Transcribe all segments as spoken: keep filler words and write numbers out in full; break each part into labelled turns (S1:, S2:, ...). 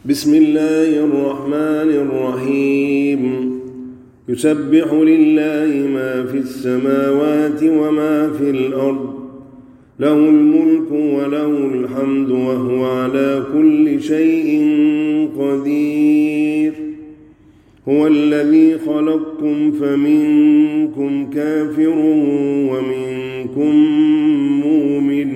S1: بسم الله الرحمن الرحيم يسبح لله ما في السماوات وما في الأرض له الملك وله الحمد وهو على كل شيء قدير هو الذي خلقكم فمنكم كافر ومنكم مؤمن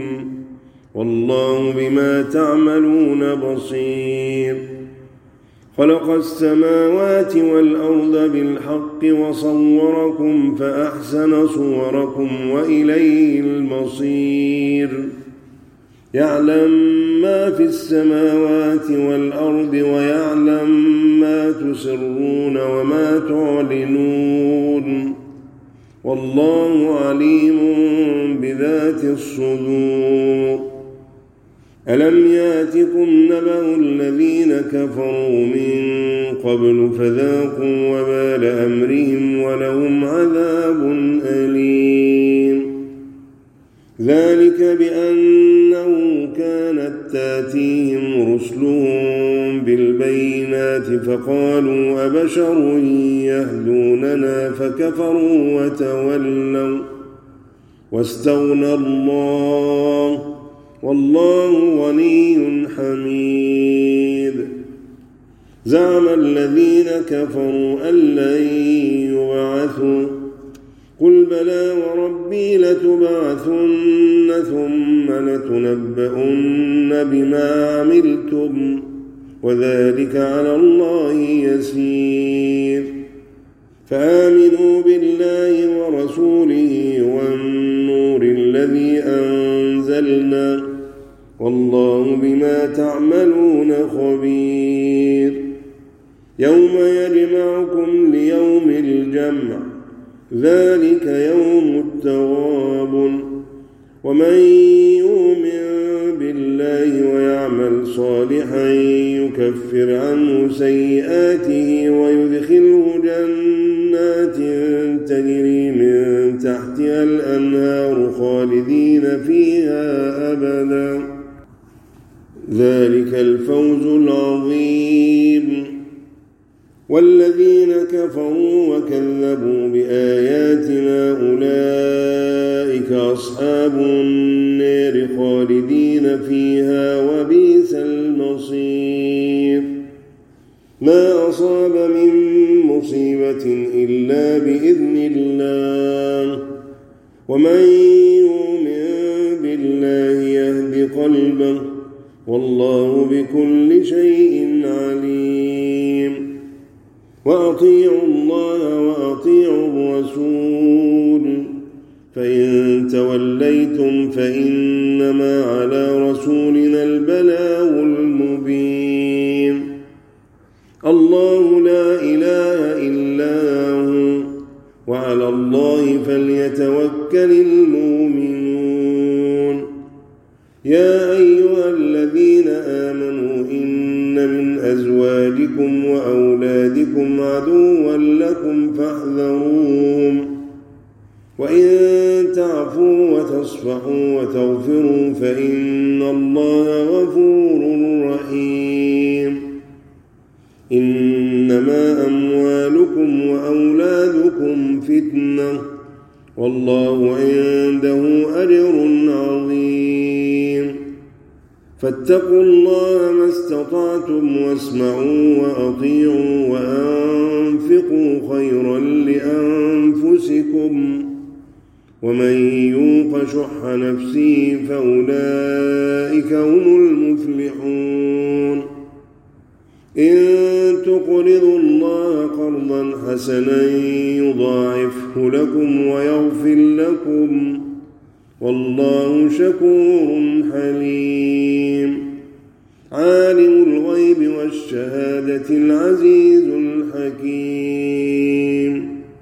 S1: والله بما تعملون بصير خلق السماوات والأرض بالحق وصوركم فأحسن صوركم وإليه المصير يعلم ما في السماوات والأرض ويعلم ما تسرون وما تعلنون والله عليم بذات الصدور ألم ياتكم نبأ الذين كفروا من قبل فذاقوا وبال أمرهم ولهم عذاب أليم ذلك بأنه كانت تاتيهم رسلهم بالبينات فقالوا أبشر يهدوننا فكفروا وتولوا واستغنى الله والله غني حميد زعم الذين كفروا أن لن يبعثوا قل بلى وربي لتبعثن ثم لتنبؤن بما عملتم وذلك على الله يسير فآمنوا بالله ورسوله والنور الذي أنزلنا والله بما تعملون خبير يوم يجمعكم ليوم الجمع ذلك يوم التغابن ومن يؤمن بالله ويعمل صالحا يكفر عنه سيئاته ويدخله جنات تجري من تحتها الأنهار خالدين فيها أبدا ذلك الفوز العظيم والذين كفروا وكذبوا بآياتنا أولئك أصحاب النار خالدين فيها وبئس المصير ما أصاب من مصيبة إلا بإذن الله ومن يؤمن بالله يهد قلبه والله بكل شيء عليم وأطيعوا الله وأطيعوا الرسول فإن توليتم فإنما على رسولنا البلاغ المبين الله لا إله إلا هو وعلى الله فليتوكل المؤمنون يا أيها الذين آمنوا إن من أزواجكم وأولادكم عدوا لكم فاحذروهم وإن تعفوا وتصفحوا وتغفروا فإن الله غفور رحيم إنما أموالكم وأولادكم فتنة والله عنده أجر عظيم فاتقوا الله ما استطعتم واسمعوا وأطيعوا وأنفقوا خيرا لأنفسكم ومن يوق شح نفسه فأولئك هم المفلحون إن تقرضوا الله قرضا حسنا يضاعفه لكم ويغفر لكم والله شكور حليم عالم الغيب والشهادة العزيز الحكيم